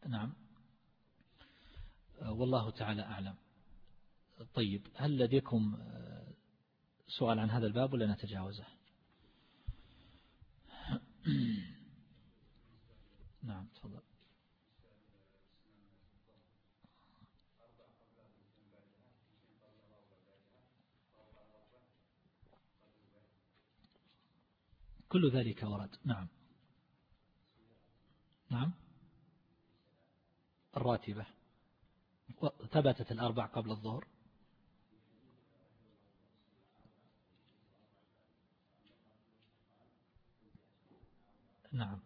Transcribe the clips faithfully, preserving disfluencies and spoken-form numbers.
نعم، والله تعالى أعلم. طيب، هل لديكم سؤال عن هذا الباب ولا نتجاوزه؟ نعم تفضل. كل ذلك ورد. نعم نعم الراتبة ثبتت الأربع قبل الظهر. نعم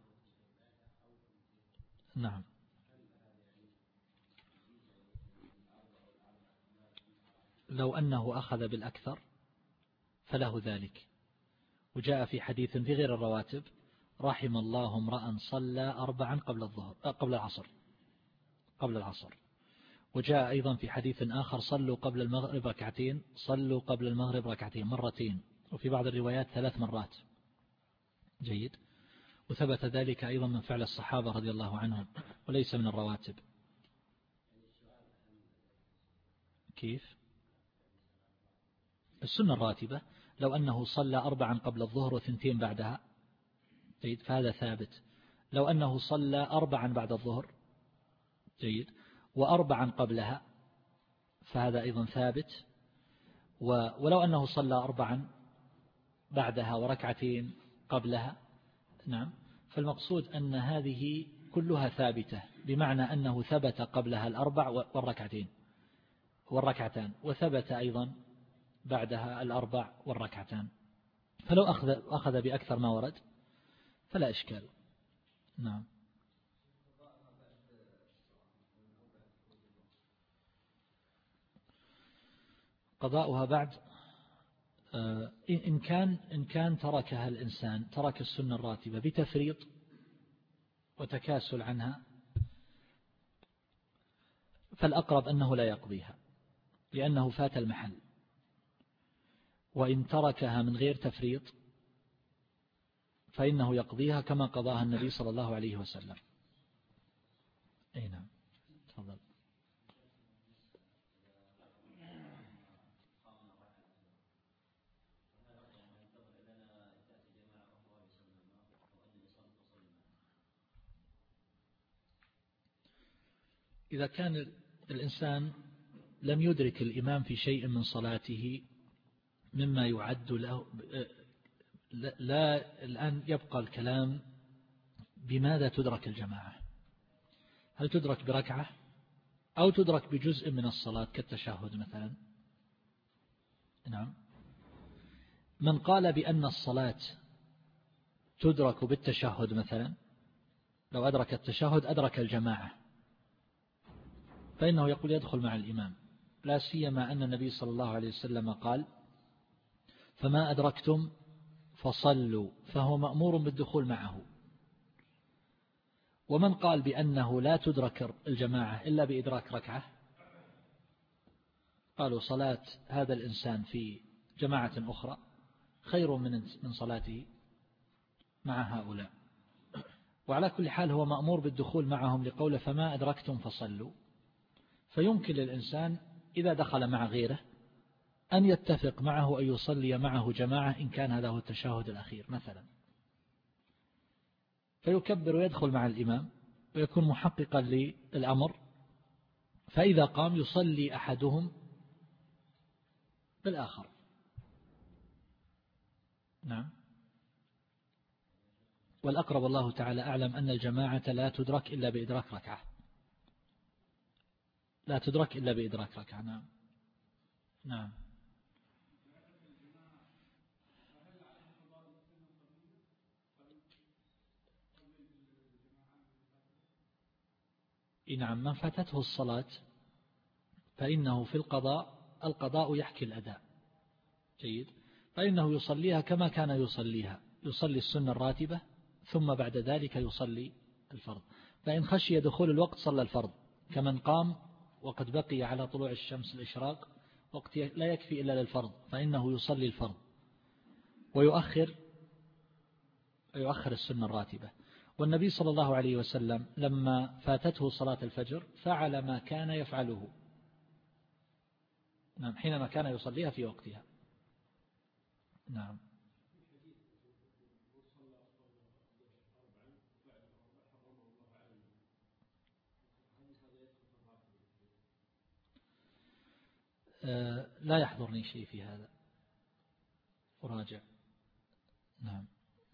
نعم لو أنه أخذ بالأكثر فله ذلك. وجاء في حديث في غير الرواتب: رحم الله امرأ صلى أربعا قبل الظهر قبل العصر قبل العصر. وجاء أيضا في حديث آخر: صلوا قبل المغرب ركعتين صلوا قبل المغرب ركعتين مرتين، وفي بعض الروايات ثلاث مرات. جيد. وثبت ذلك أيضا من فعل الصحابة رضي الله عنهم، وليس من الرواتب. كيف؟ السنة الراتبة لو أنه صلى أربعا قبل الظهر وثنتين بعدها، جيد، فهذا ثابت. لو أنه صلى أربعا بعد الظهر، جيد، وأربعا قبلها، فهذا أيضا ثابت. ولو أنه صلى أربعا بعدها وركعتين قبلها، نعم، فالمقصود أن هذه كلها ثابتة، بمعنى أنه ثبت قبلها الأربع والركعتين والركعتان، وثبت أيضا بعدها الأربع والركعتان. فلو أخذ, أخذ بأكثر ما ورد فلا إشكال. نعم. قضاؤها بعد إن كان إن كان تركها الإنسان، ترك السنة الراتبة بتفريط وتكاسل عنها، فالأقرب أنه لا يقضيها لأنه فات المحل. وإن تركها من غير تفريط فإنه يقضيها كما قضاها النبي صلى الله عليه وسلم. أي نعم تفضل. إذا كان الإنسان لم يدرك الإمام في شيء من صلاته مما يعد له، لا الآن يبقى الكلام بماذا تدرك الجماعة. هل تدرك بركعة أو تدرك بجزء من الصلاة كالتشهد مثلا؟ نعم. من قال بأن الصلاة تدرك بالتشهد مثلا، لو أدرك التشهد أدرك الجماعة، فإنه يقول يدخل مع الإمام، لا سيما أن النبي صلى الله عليه وسلم قال: فما أدركتم فصلوا، فهو مأمور بالدخول معه. ومن قال بأنه لا تدرك الجماعة إلا بإدراك ركعة، قالوا صلاة هذا الإنسان في جماعة أخرى خير من من صلاته مع هؤلاء. وعلى كل حال هو مأمور بالدخول معهم لقوله: فما أدركتم فصلوا. فيمكن للإنسان إذا دخل مع غيره أن يتفق معه أن يصلي معه جماعة إن كان هذا هو التشهد الأخير مثلا، فيكبر ويدخل مع الإمام ويكون محققا للأمر. فإذا قام يصلي أحدهم بالآخر. نعم. والأقرب الله تعالى أعلم أن الجماعة لا تدرك إلا بإدراك ركعة، لا تدرك إلا بإدراك ركعة. نعم نعم نعم. من فاتته الصلاة فإنه في القضاء، القضاء يحكي الأداء، جيد، فإنه يصليها كما كان يصليها، يصلي السنة الراتبة ثم بعد ذلك يصلي الفرض. فإن خشي دخول الوقت صلى الفرض، كمن قام وقد بقي على طلوع الشمس الإشراق وقت لا يكفي إلا للفرض، فإنه يصلي الفرض ويؤخر يؤخر السنة الراتبة. والنبي صلى الله عليه وسلم لما فاتته صلاة الفجر فعل ما كان يفعله، نعم، حينما كان يصليها في وقتها. نعم. أه لا يحضرني شيء في هذا، أراجع. نعم.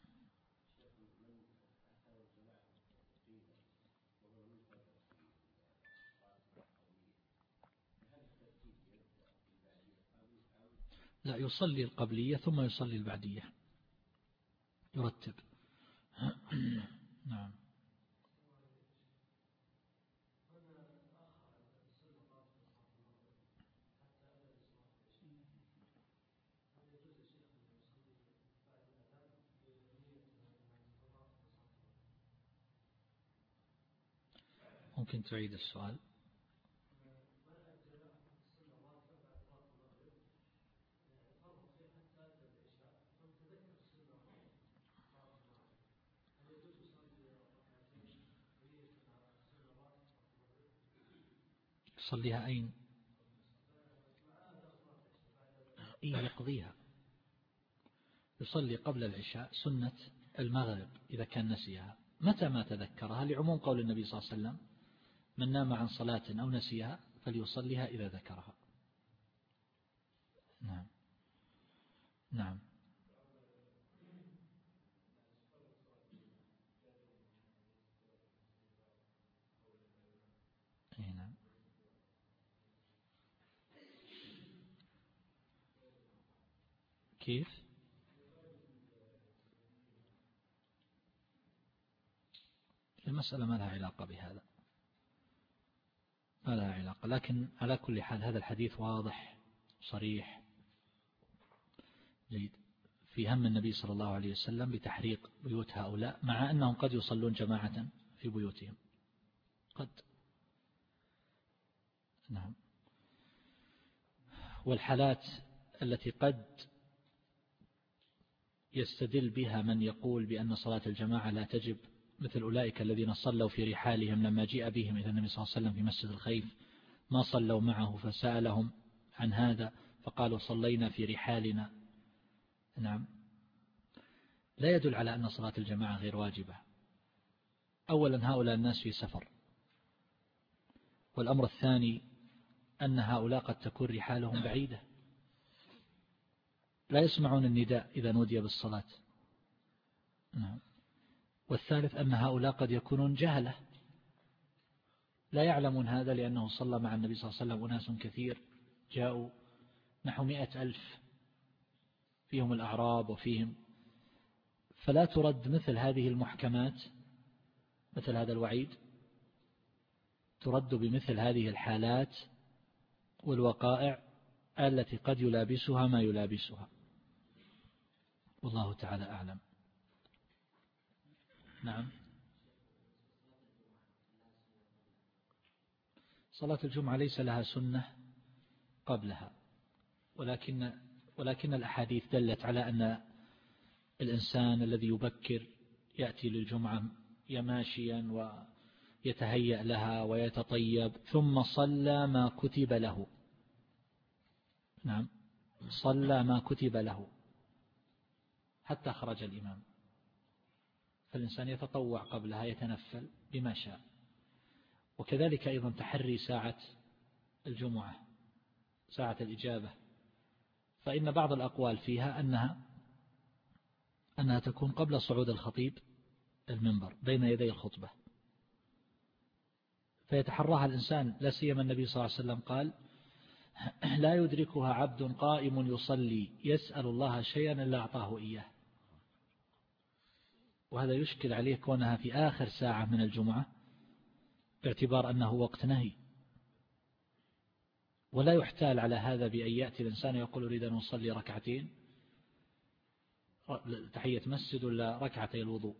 لا، يصلي القبلية ثم يصلي البعدية، يرتب. نعم. ممكن تعيد السؤال؟ يصليها أين؟ إيه يقضيها، يصلي قبل العشاء سنة المغرب إذا كان نسيها متى ما تذكرها، لعموم قول النبي صلى الله عليه وسلم: من نام عن صلاة أو نسيها فليصليها إذا ذكرها. نعم. نعم. نعم. كيف؟ المسألة ما لها علاقة بهذا، ما لها علاقة، لكن على كل حال هذا الحديث واضح صريح جيد في هم النبي صلى الله عليه وسلم بتحريق بيوت هؤلاء، مع أنهم قد يصلون جماعة في بيوتهم قد. نعم. والحالات التي قد يستدل بها من يقول بأن صلاة الجماعة لا تجب، مثل أولئك الذين صلوا في رحالهم لما جاء بهم إلى النبي صلى الله عليه وسلم في مسجد الخيف ما صلوا معه، فسألهم عن هذا فقالوا صلينا في رحالنا. نعم. لا يدل على أن صلاة الجماعة غير واجبة. أولا هؤلاء الناس في سفر، والأمر الثاني أن هؤلاء قد تكون رحالهم بعيدة لا يسمعون النداء إذا نودي بالصلاة. نعم. والثالث أن هؤلاء قد يكونون جهلة لا يعلمون هذا، لأنه صلى مع النبي صلى الله عليه وسلم أناس كثير جاءوا نحو مئة ألف فيهم الأعراب وفيهم، فلا ترد مثل هذه المحكمات، مثل هذا الوعيد ترد بمثل هذه الحالات والوقائع التي قد يلابسها ما يلابسها، والله تعالى أعلم. نعم. صلاة الجمعة ليس لها سنة قبلها، ولكن ولكن الأحاديث دلت على أن الإنسان الذي يبكر يأتي للجمعة يماشيا ويتهيأ لها ويتطيب ثم صلى ما كتب له. نعم. صلى ما كتب له حتى خرج الإمام، فالإنسان يتطوع قبلها يتنفل بما شاء. وكذلك أيضا تحري ساعة الجمعة، ساعة الإجابة، فإن بعض الأقوال فيها أنها أنها تكون قبل صعود الخطيب المنبر بين يدي الخطبة، فيتحراها الإنسان، لا سيما النبي صلى الله عليه وسلم قال: لا يدركها عبد قائم يصلي يسأل الله شيئا إلا أعطاه إياه. وهذا يشكل عليه كونها في آخر ساعة من الجمعة باعتبار أنه وقت نهي، ولا يحتال على هذا بأن يأتي الإنسان يقول أريد أن أصلي ركعتين تحية مسجد ولا ركعتي الوضوء،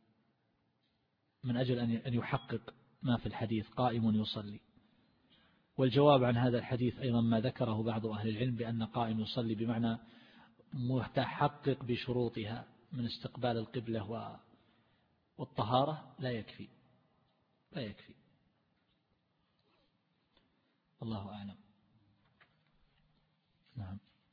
من أجل أن يحقق ما في الحديث قائم يصلي. والجواب عن هذا الحديث أيضا ما ذكره بعض أهل العلم بأن قائم يصلي بمعنى متحقق بشروطها من استقبال القبلة والطهارة لا يكفي لا يكفي. الله أعلم. نعم.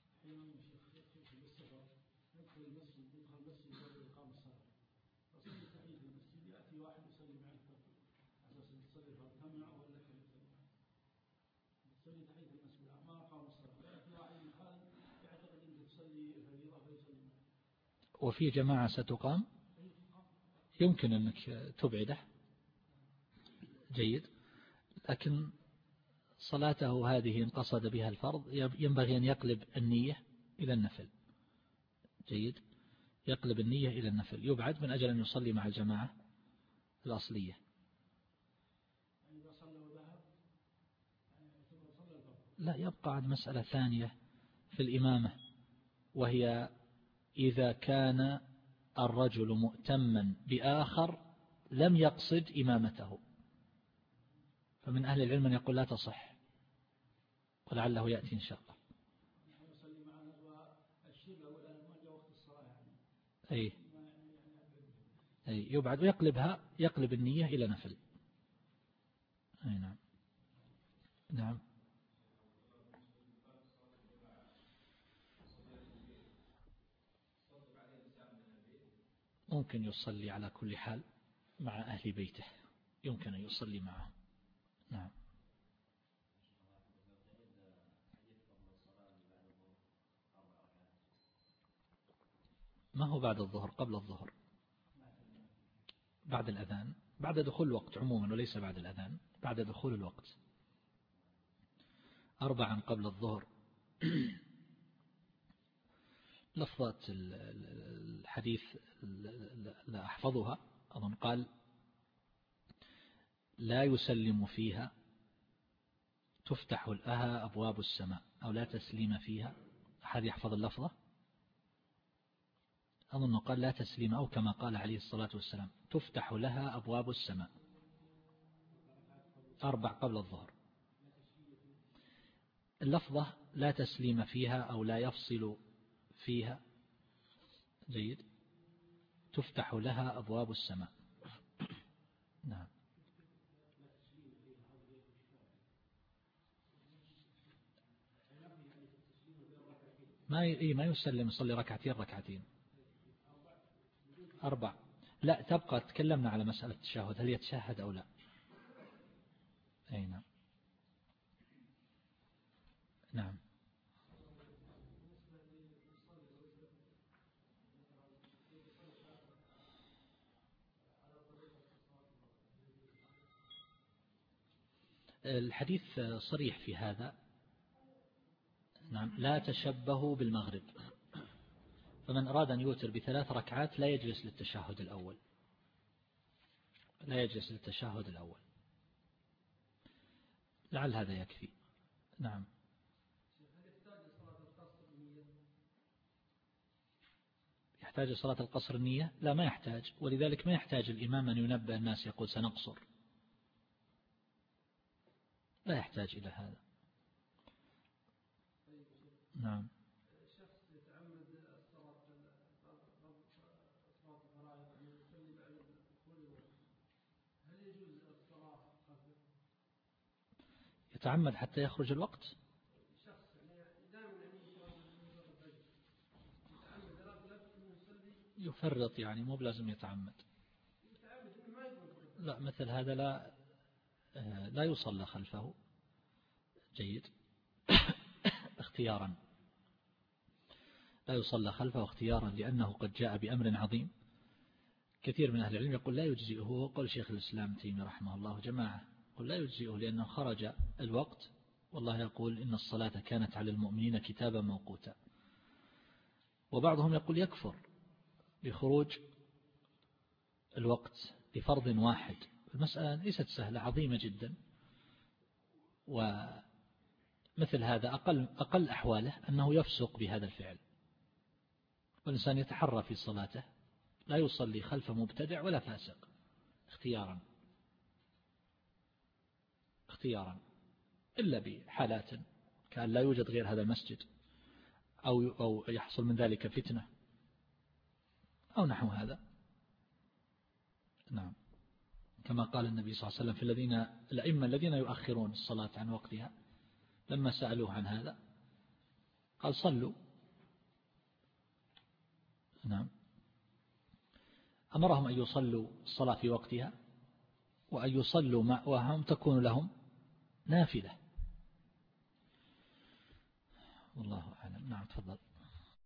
وفي جماعة ستقام يمكن أنك تبعده، جيد، لكن صلاته هذه إن قصد بها الفرض ينبغي أن يقلب النية إلى النفل، جيد، يقلب النية إلى النفل، يبعد من أجل أن يصلي مع الجماعة الأصلية. لا، يبقى عن مسألة ثانية في الإمامة، وهي إذا كان الرجل مؤتما بآخر لم يقصد إمامته، فمن أهل العلم من يقول لا تصح، ولعله يأتي إن شاء الله. أي أي يبعد ويقلبها، يقلب النية إلى نفل. أي نعم. نعم. ممكن يصلي على كل حال مع أهل بيته، يمكن أن يصلي معهم. نعم. ما هو بعد الظهر؟ قبل الظهر، بعد الأذان، بعد دخول الوقت عموما وليس بعد الأذان، بعد دخول الوقت. أربعا قبل الظهر. لفظات الحديث لا أحفظها، أظن قال لا يسلم فيها، تفتح لها أبواب السماء، أو لا تسليم فيها. أحد يحفظ اللفظة؟ أظن قال لا تسليم، أو كما قال عليه الصلاة والسلام تفتح لها أبواب السماء. أربع قبل الظهر. اللفظة لا تسليم فيها أو لا يفصل فيها، جيد، تفتح لها أبواب السماء. نعم. ما ي... ما يسلم، يصلي ركعتين ركعتين. أربع. لا، تبقى تكلمنا على مسألة التشهد، هل يتشهد أو لا. أي نعم. نعم. الحديث صريح في هذا. نعم. لا تشبهوا بالمغرب، فمن أراد أن يوتر بثلاث ركعات لا يجلس للتشهد الأول، لا يجلس للتشهد الأول. لعل هذا يكفي. نعم. يحتاج صلاة القصر النية؟ لا، ما يحتاج، ولذلك ما يحتاج الإمام أن ينبه الناس يقول سنقصر، لا يحتاج إلى هذا. نعم. يتعمد حتى يخرج الوقت؟ يفرط يعني، مو بلازم يتعمد. لا، مثل هذا لا لا يصلى خلفه، جيد. اختيارا، لا يصلى خلفه اختيارا، لأنه قد جاء بأمر عظيم. كثير من أهل العلم يقول لا يجزئه، قال شيخ الإسلام تيمي رحمه الله جماعة قل لا يجزئه لأنه خرج الوقت، والله يقول إن الصلاة كانت على المؤمنين كتابا موقوتا. وبعضهم يقول يكفر بخروج الوقت لفرض واحد. المسألة ليست سهلة، عظيمة جدا، ومثل هذا أقل, أقل أحواله أنه يفسق بهذا الفعل، والإنسان يتحرى في صلاته، لا يصلي خلف مبتدع ولا فاسق، اختيارا اختيارا إلا بحالات كان لا يوجد غير هذا المسجد، أو أو يحصل من ذلك فتنة أو نحو هذا. نعم، كما قال النبي صلى الله عليه وسلم في الذين الأئمة الذين يؤخرون الصلاة عن وقتها، لما سألوه عن هذا قال صلوا. نعم، أمرهم أن يصلوا الصلاة في وقتها، وأن يصلوا مع وهم تكون لهم نافلة. والله أعلم. نعم، تفضل.